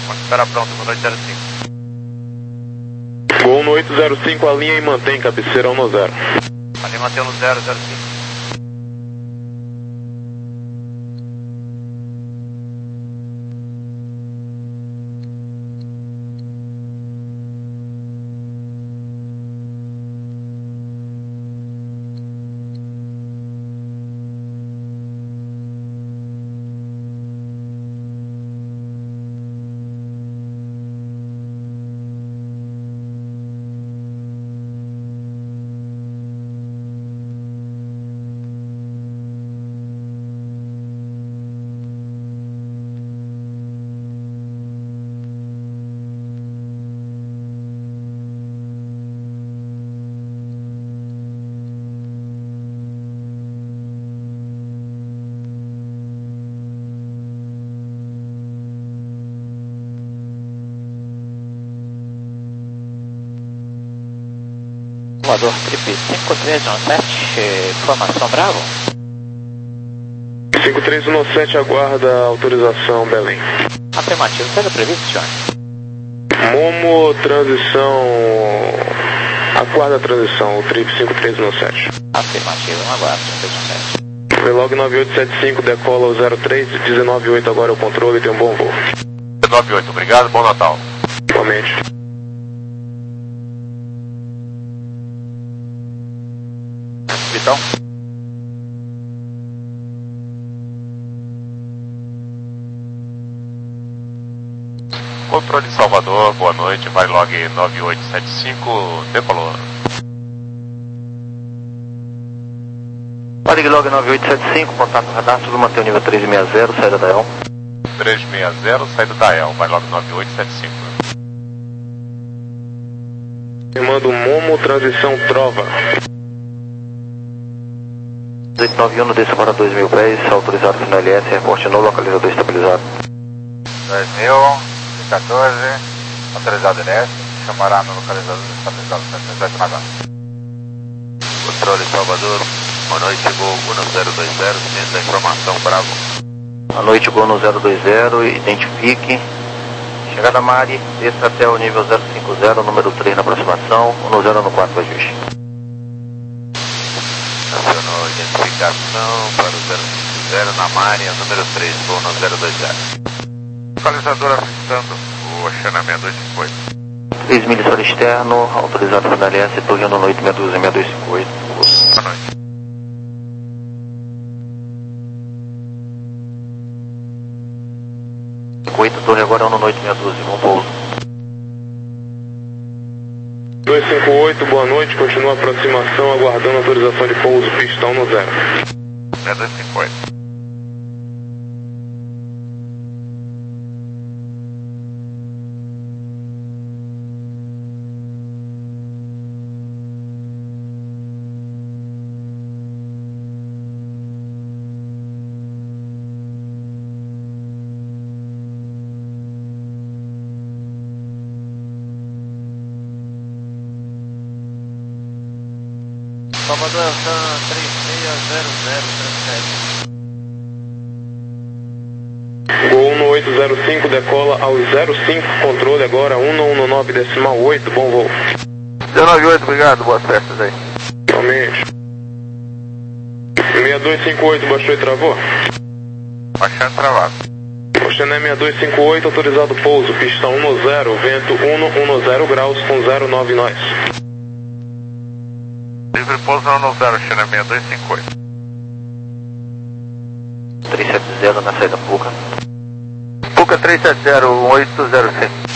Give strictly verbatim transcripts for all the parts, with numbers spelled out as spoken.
Espera pronto, no oito zero cinco. Gol no oito zero cinco, alinha e mantém, cabeceira um no zero. Ali mantém no zero zero cinco. Voador Trip cinco três um sete, formação Bravo. cinco três um sete, aguarda autorização Belém. Afirmativo, seja previsto, senhor. Momo, transição, aguarda a transição, o Trip cinco três um sete. Afirmativo, um aguardo, cinco três um sete. Velogue nove oito sete cinco, decola o zero três, dezenove oito agora é o controle e tem um bom voo. dezenove oito, obrigado, bom Natal. Igualmente. Vitão. Controle Salvador, boa noite, vai log nove oito sete cinco, decolou. Varig log nove oito sete cinco, contato radar, tudo mantém o nível três seis zero, saída da E L. três seis zero, saída da E L, vai log nove oito sete cinco. Firmando Momo, transição Trova. oito nove um no desce para dois mil pés, autorizado no L S, reporte no localizador estabilizado. dois mil, quatorze, autorizado L S, chamará no localizador estabilizado cento e sete H. Controle Salvador, boa noite, Gol um zero dois zero, ciência da informação, Bravo. Boa noite, Gol no zero dois zero, identifique. Chegada Mari, desça até o nível zero cinco zero, número três na aproximação, um zero no quatro ajuste. Acionou identificação para o zero cinco zero na Maria, número três, voo no zero dois zero. Localizador assistando o Oceana seis dois cinco oito. três milhas para externo, autorizado no L S, estou indo no oito seis dois seis dois cinco oito. Boa noite. cinco oito, torre agora no oito seis doze, bom pouso. dois cinco oito, boa noite, continua a aproximação, aguardando autorização de pouso, pistão no zero. seis dois cinco oito. Salvador Elsan três seis zero zero sete. Gol no oito zero cinco, decola ao zero cinco, controle agora um um nove decimal oito, bom voo. dezenove oito, obrigado, boas festas aí. Realmente. seis dois cinco oito, baixou e travou? Baixando travado. Oceané seis dois cinco oito, autorizado pouso, pistão um no zero, vento um no zero graus com zero nove nós. Livre pouso no zero, Oceana seis dois cinco oito. três sete zero na saída Puca. Puca três sete zero, um oito zero cinco.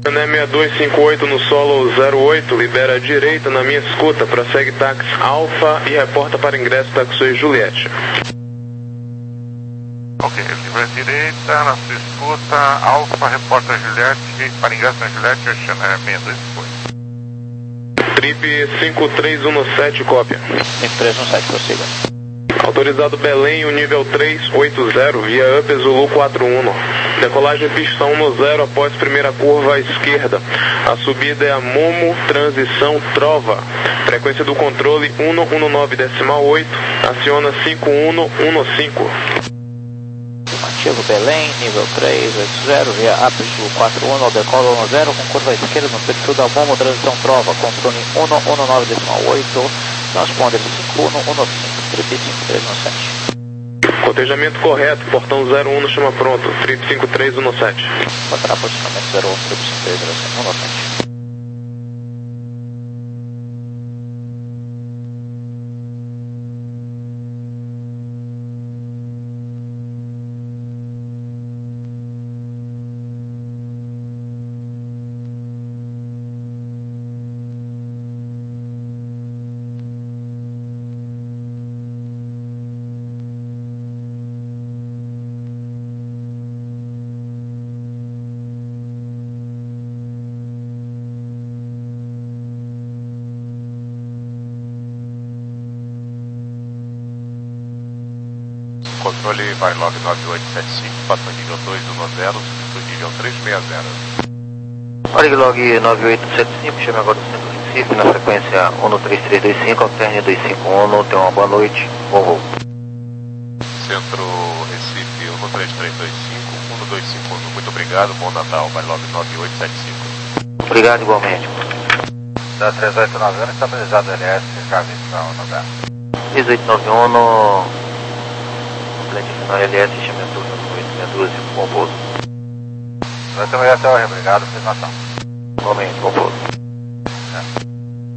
Né seis dois cinco oito no solo zero oito, libera a direita na minha escuta, prossegue táxi Alfa e reporta para ingresso táxi Juliette. Ok, livre à direita, na sua escuta, Alfa, reporta Juliette, para ingresso na Juliette, Channel seis dois cinco oito. Trip cinco três um sete, cópia. cinco três um sete, prossiga. Autorizado Belém, o nível três oito zero, via Up Zulu quatro um. Decolagem pista um zero após primeira curva à esquerda. A subida é a Momo, transição Trova. Frequência do controle um um nove decimal oito, aciona cinco um um cinco. Ativo Belém, nível três oito zero, via Up Zulu quatro um, decola um zero com curva à esquerda no perfil da Momo, transição Trova. Controle um um nove decimal oito, transponder cinco um um cinco, trip cinco três um sete. Cotejamento correto, portão zero um no chama pronto, trip cinco três um sete. Contará posicionamento zero um, trip cinco três um sete. Controle Varilog nove oito sete cinco, passou nível dois um zero, do nível três seis zero. Varilog nove oito sete cinco, chame agora do centro Recife, na frequência um três três dois cinco, alterne dois cinco um, tenha uma boa noite, bom voo. Centro Recife um três três dois cinco, um dois cinco um, muito obrigado, bom Natal, Varilog nove oito sete cinco. Obrigado igualmente. Da três oito nove um, estabilizado L S, Carlição, no lugar. três oito nove um, no... na L S, chame a turma no oito seis doze, bom voo. Nós também até o obrigado, afirmação. Igualmente, bom voo. É.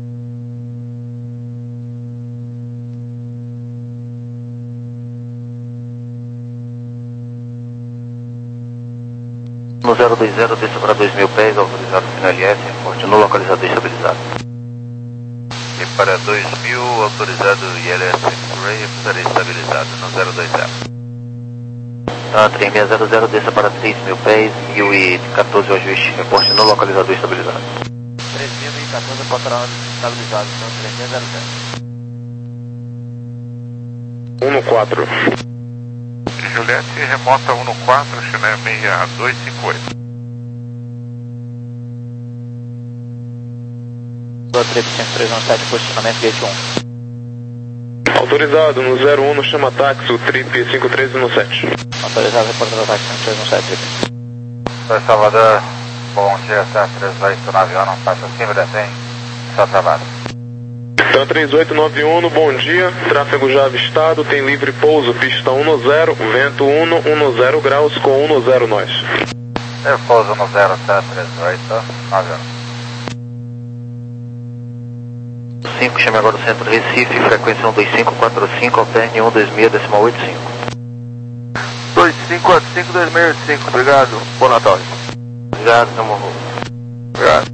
No zero dois zero, desça para dois mil pés, autorizado no L S, forte no localizador estabilizado. E para dois mil, autorizado I L S X-Ray, estarei estabilizado no zero dois zero. Ah, três seis zero zero, desça para três mil pés, mil e quatorze o ajuste, reporte no localizador estabilizado. três mil e quatorze, portarão estabilizado, então três seis zero zero. um quatro. Juliette, remota um quatro, Channel seis dois cinco oito. Trip cinco três um sete, posicionamento gate um. Autorizado no zero um no chama táxi, o trip cinco três um sete. Autorizado, reportar o táxi cinco três um sete. Oi, Salvador, bom dia, tá três oito nove um, passa acima da cem, só trabalho. Tá três oito nove um, bom dia, tráfego já avistado, tem livre pouso, pista um zero, vento um um zero graus com um zero nós. Eu pouso no zero, tá três oito nove um. cinco, chame agora do centro Recife, frequência um dois cinco quatro cinco, alterne um dois seis decimal oito cinco. dois cinco quatro cinco dois seis oito cinco, obrigado, bom Natal. Obrigado, meu amor. Obrigado.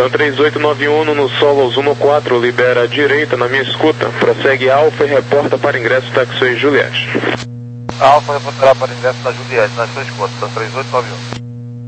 TAM três oito nove um no Solos um quatro, libera à direita na minha escuta. Prossegue Alfa e reporta para ingresso taxiway Juliette. Alfa reportará para ingresso da Juliette, na sua escuta, TAM três oito nove um.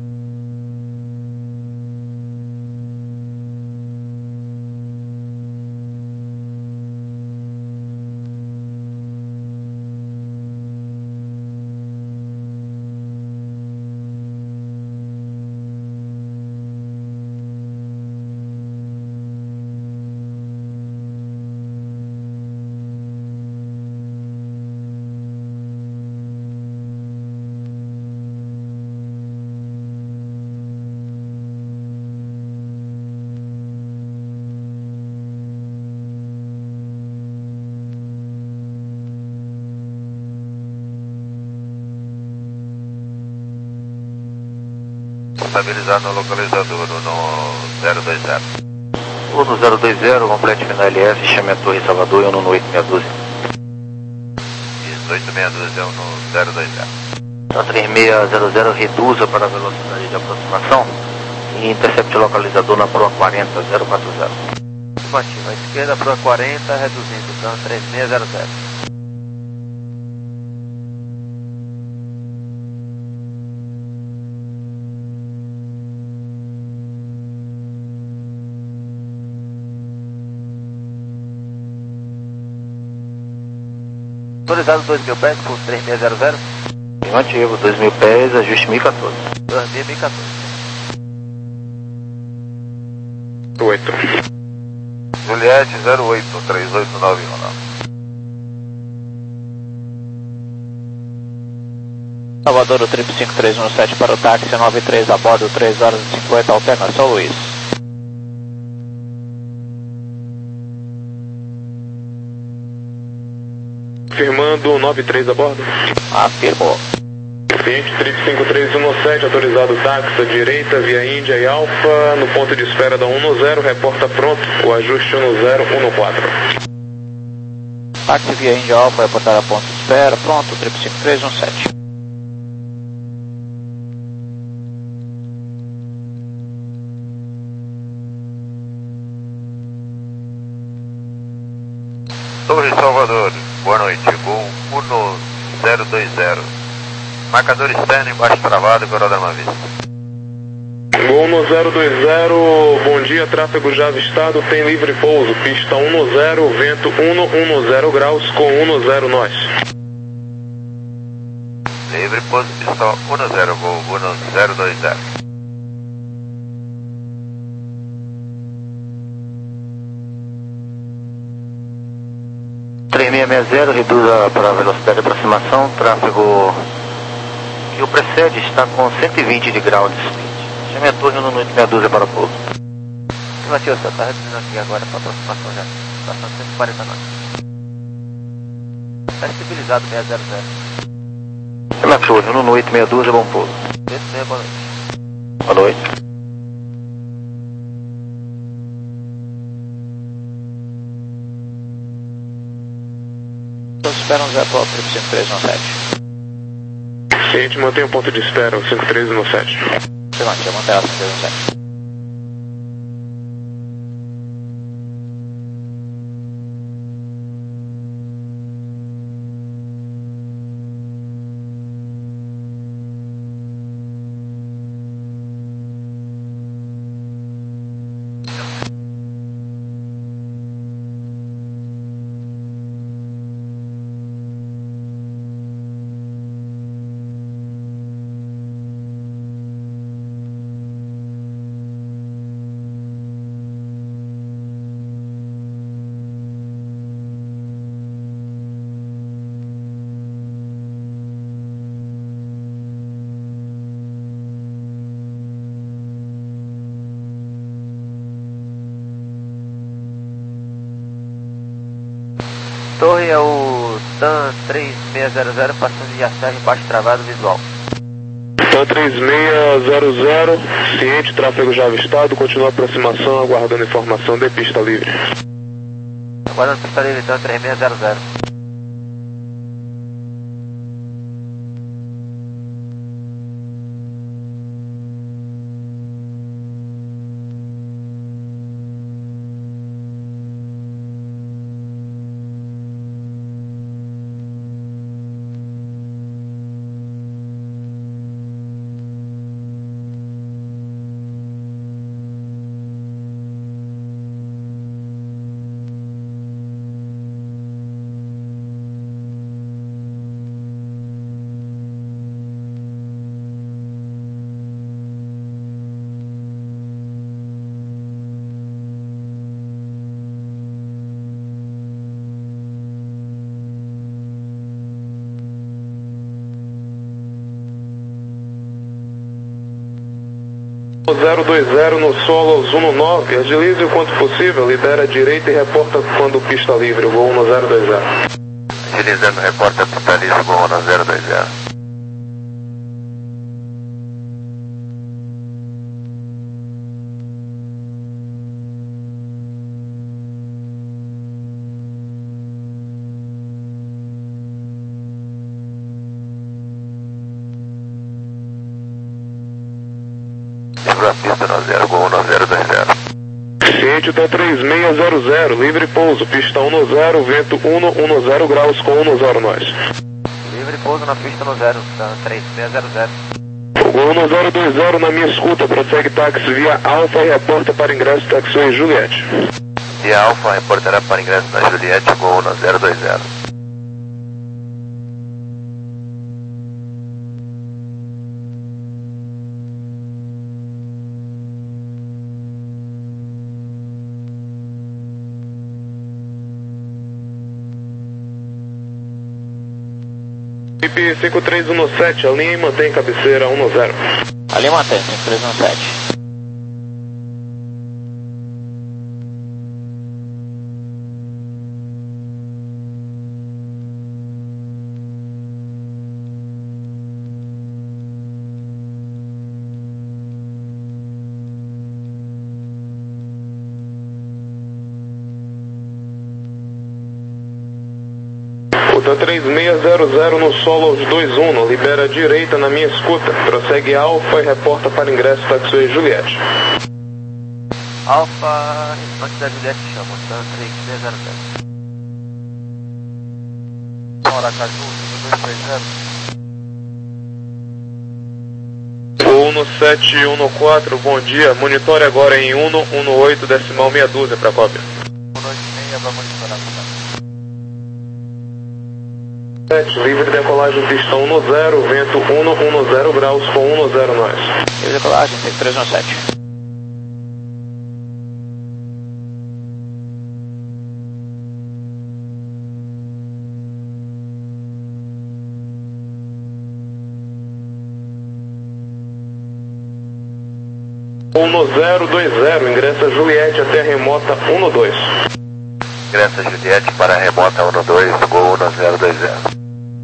Estabilizar no localizador no zero dois zero. Uno zero dois zero, complete final L S, chame a Torre Salvador e Uno no oito seis dois. Isso, oito seis dois é o no zero dois zero. Então três seis zero zero reduza para a velocidade de aproximação e intercepte o localizador na Proa quarenta zero quatro zero. Afirmativa, à esquerda, Proa quarenta, reduzindo, então três seis zero zero. Autorizado dois mil pés por três seis zero zero. Afirmativo, dois mil pés, ajuste mil e quatorze. dois mil e quatorze. oito. Juliette zero oito três oito nove um. Salvador, o trip cinco três um sete para o táxi nove três a bordo, três horas e cinquenta, alterna São Luís. Firmando nove três a bordo. Afirmou. Cliente trip cinco três um sete, autorizado táxi à direita via Índia e Alfa, no ponto de espera da um zero, reporta pronto, o ajuste um zero um quatro. Táxi via Índia Alfa, reportar a ponto de espera, pronto, trip cinco três um sete. Torre Salvador, boa noite, Gol um zero dois zero. Marcador externo embaixo travado, Corodama Vista. Gol um zero dois zero, bom dia, tráfego já avistado, tem livre pouso, pista um zero, vento um zero graus com um zero nós. Livre pouso, pista um zero, Gol um zero dois zero. três seis seis zero, reduza para a velocidade de aproximação, tráfego que o precede está com cento e vinte de grau de speed. Chame a Torre no oito seis dois para pouso. Afirmativo, senhor, está reduzindo aqui agora para aproximação já. Passando cento e quarenta nós. Está estabilizado seis zero zero. Chame a Torre no oito seis dois, é bom pouso. oito seis, boa noite. Boa noite. Todos esperam Zé Paulo, trip cinco três um sete. Cliente, mantém o ponto de espera, o cinco três um sete. Afirmativo, mantém a cinco três um sete. Torre é o TAM três seis zero zero, passando de acerto embaixo travado visual. TAM três seis zero zero, ciente, tráfego já avistado, continua a aproximação, aguardando informação de pista livre. Aguardando pista livre, TAM três seis zero zero. zero dois zero no solo aos um nove, agilize o quanto possível, libera a direita e reporta quando pista livre, o Gol um zero dois zero. Agilizando, reporta pista livre, Gol um zero dois zero. Livre a pista no zero, Gol um zero dois zero. Ciente até três seis zero zero, livre pouso, pista um zero, vento um zero graus com um zero nós. Livre pouso na pista no zero, três seis zero zero. Gol um zero dois zero na minha escuta, prossegue táxi via Alfa e reporta para ingresso taxiway Juliette. Via Alfa, reportará para ingresso na Juliette, Gol um zero dois zero. I P cinco três um sete, alinha e mantém cabeceira um zero. Ali mantém, cinco três um sete. Escuta três seis zero zero no solo aos dois um, libera a direita na minha escuta, prossegue Alfa e reporta para ingresso taxiway Juliette. Alfa, restante da Juliette chama, tá? três seis zero zero. Aracaju, dois três zero. um sete um quatro, bom dia, monitore agora em um um oito decimal meia dúzia para cópia. um dois seis para monitorar, livre decolagem pista um zero, vento um zero graus com um zero nós. Livre decolagem, cinco três um sete. um zero dois zero, ingressa Juliette até a remota um dois. Ingressa Juliette para a remota um dois, Gol um zero dois zero.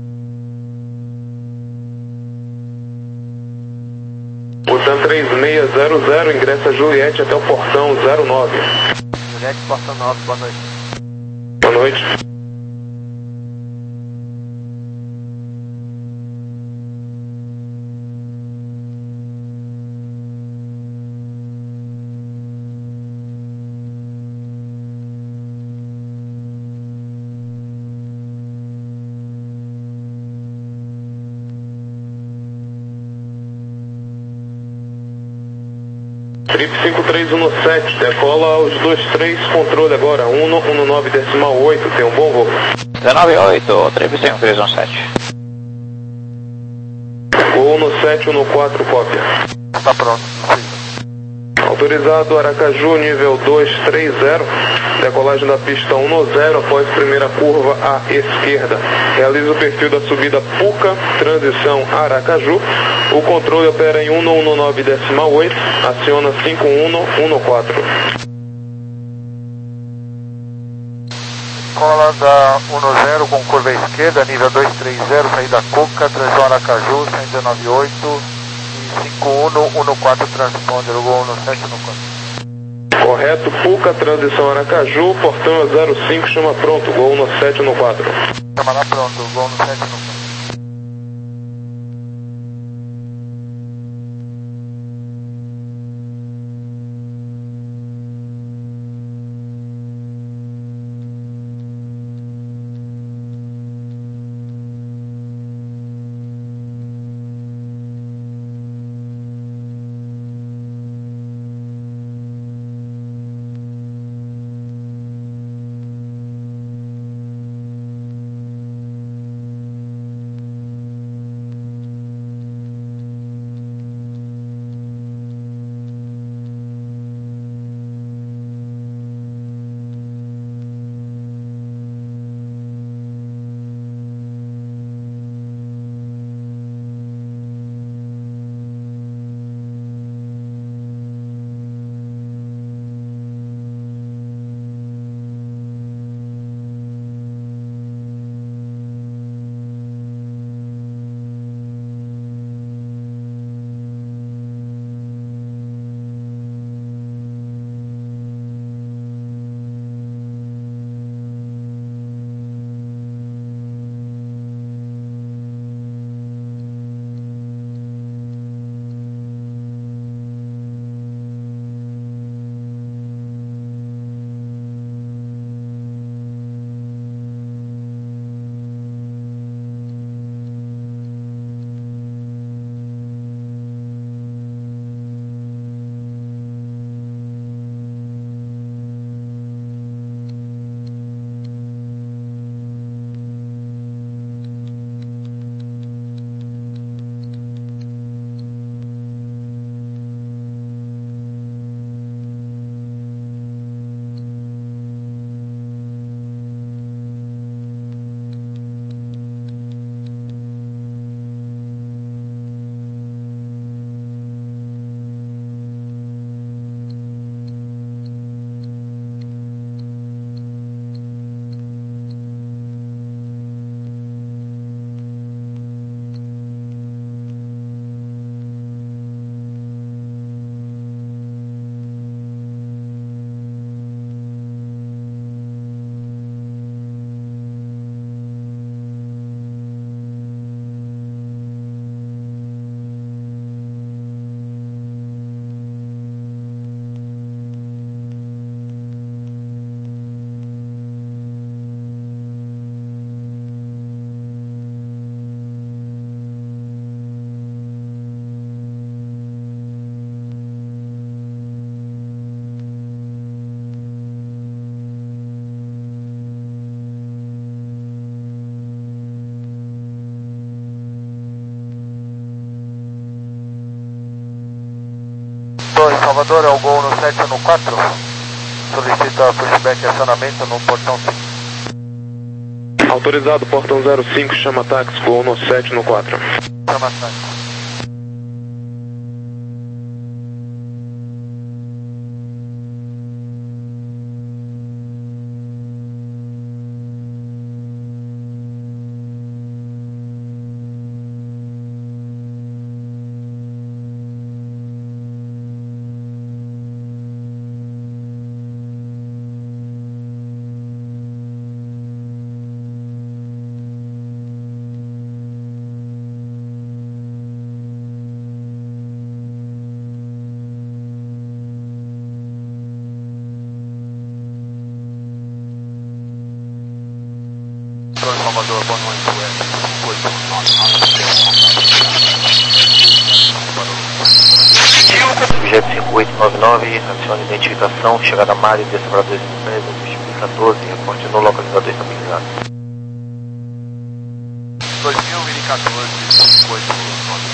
Butan três seis zero zero, ingressa Juliette até o portão zero nove. Juliette, portão nove, boa noite. Boa noite. Trip cinco três um sete, decola aos dois três, controle agora, um um nove decimal oito, tem um bom voo. dezenove oito, Trip cinco três um sete. Gol no sete um quatro, cópia. Tá pronto, Autorizado Aracaju, nível dois três zero, decolagem da pista um zero após primeira curva à esquerda. Realiza o perfil da subida Puca, transição Aracaju. O controle opera em um um nove decimal oito, aciona cinco um um quatro. Cola da um zero com curva à esquerda, nível dois três zero, saída Cuca, transição Aracaju, cento e dezenove oito e cinco um um quatro, transponder, Gol um sete um quatro. Correto, Puca, transição Aracaju, portão é zero cinco, chama pronto, Gol um sete um quatro. Chama lá pronto, Gol um sete um quatro. Salvador, é o Gol no sete no quatro. Solicita pushback e acionamento no portão cinco. Autorizado, portão zero cinco, chama táxi, Gol no sete no quatro. Chama táxi. Salvador, boa noite, oito nove nove. Objeto cinco oito nove nove, acione identificação, chegada Mari, desça para dois mil e três, dois mil e quatorze, reporte no localizador estabilizado. dois mil e quatorze, cinco oito nove.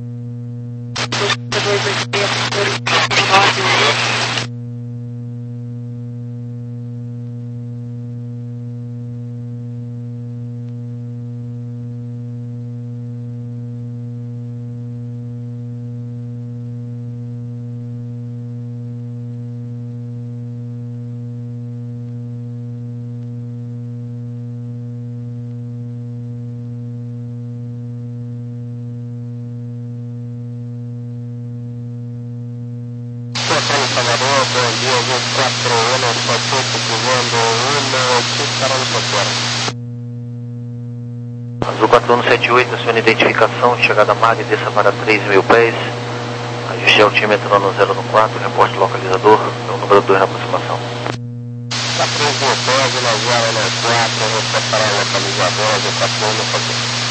Salvador, bom dia, vinte e quatro anos, paciente voando um, que estará no portão. Azul quatro um sete oito, acione identificação, chegada Mari, desça para três mil pés, ajuste altímetro no zero no quatro, reporte localizador, é o número dois na aproximação. Para três mil pés, no zero no quatro, vou preparar o localizador, azul quatro um no portão.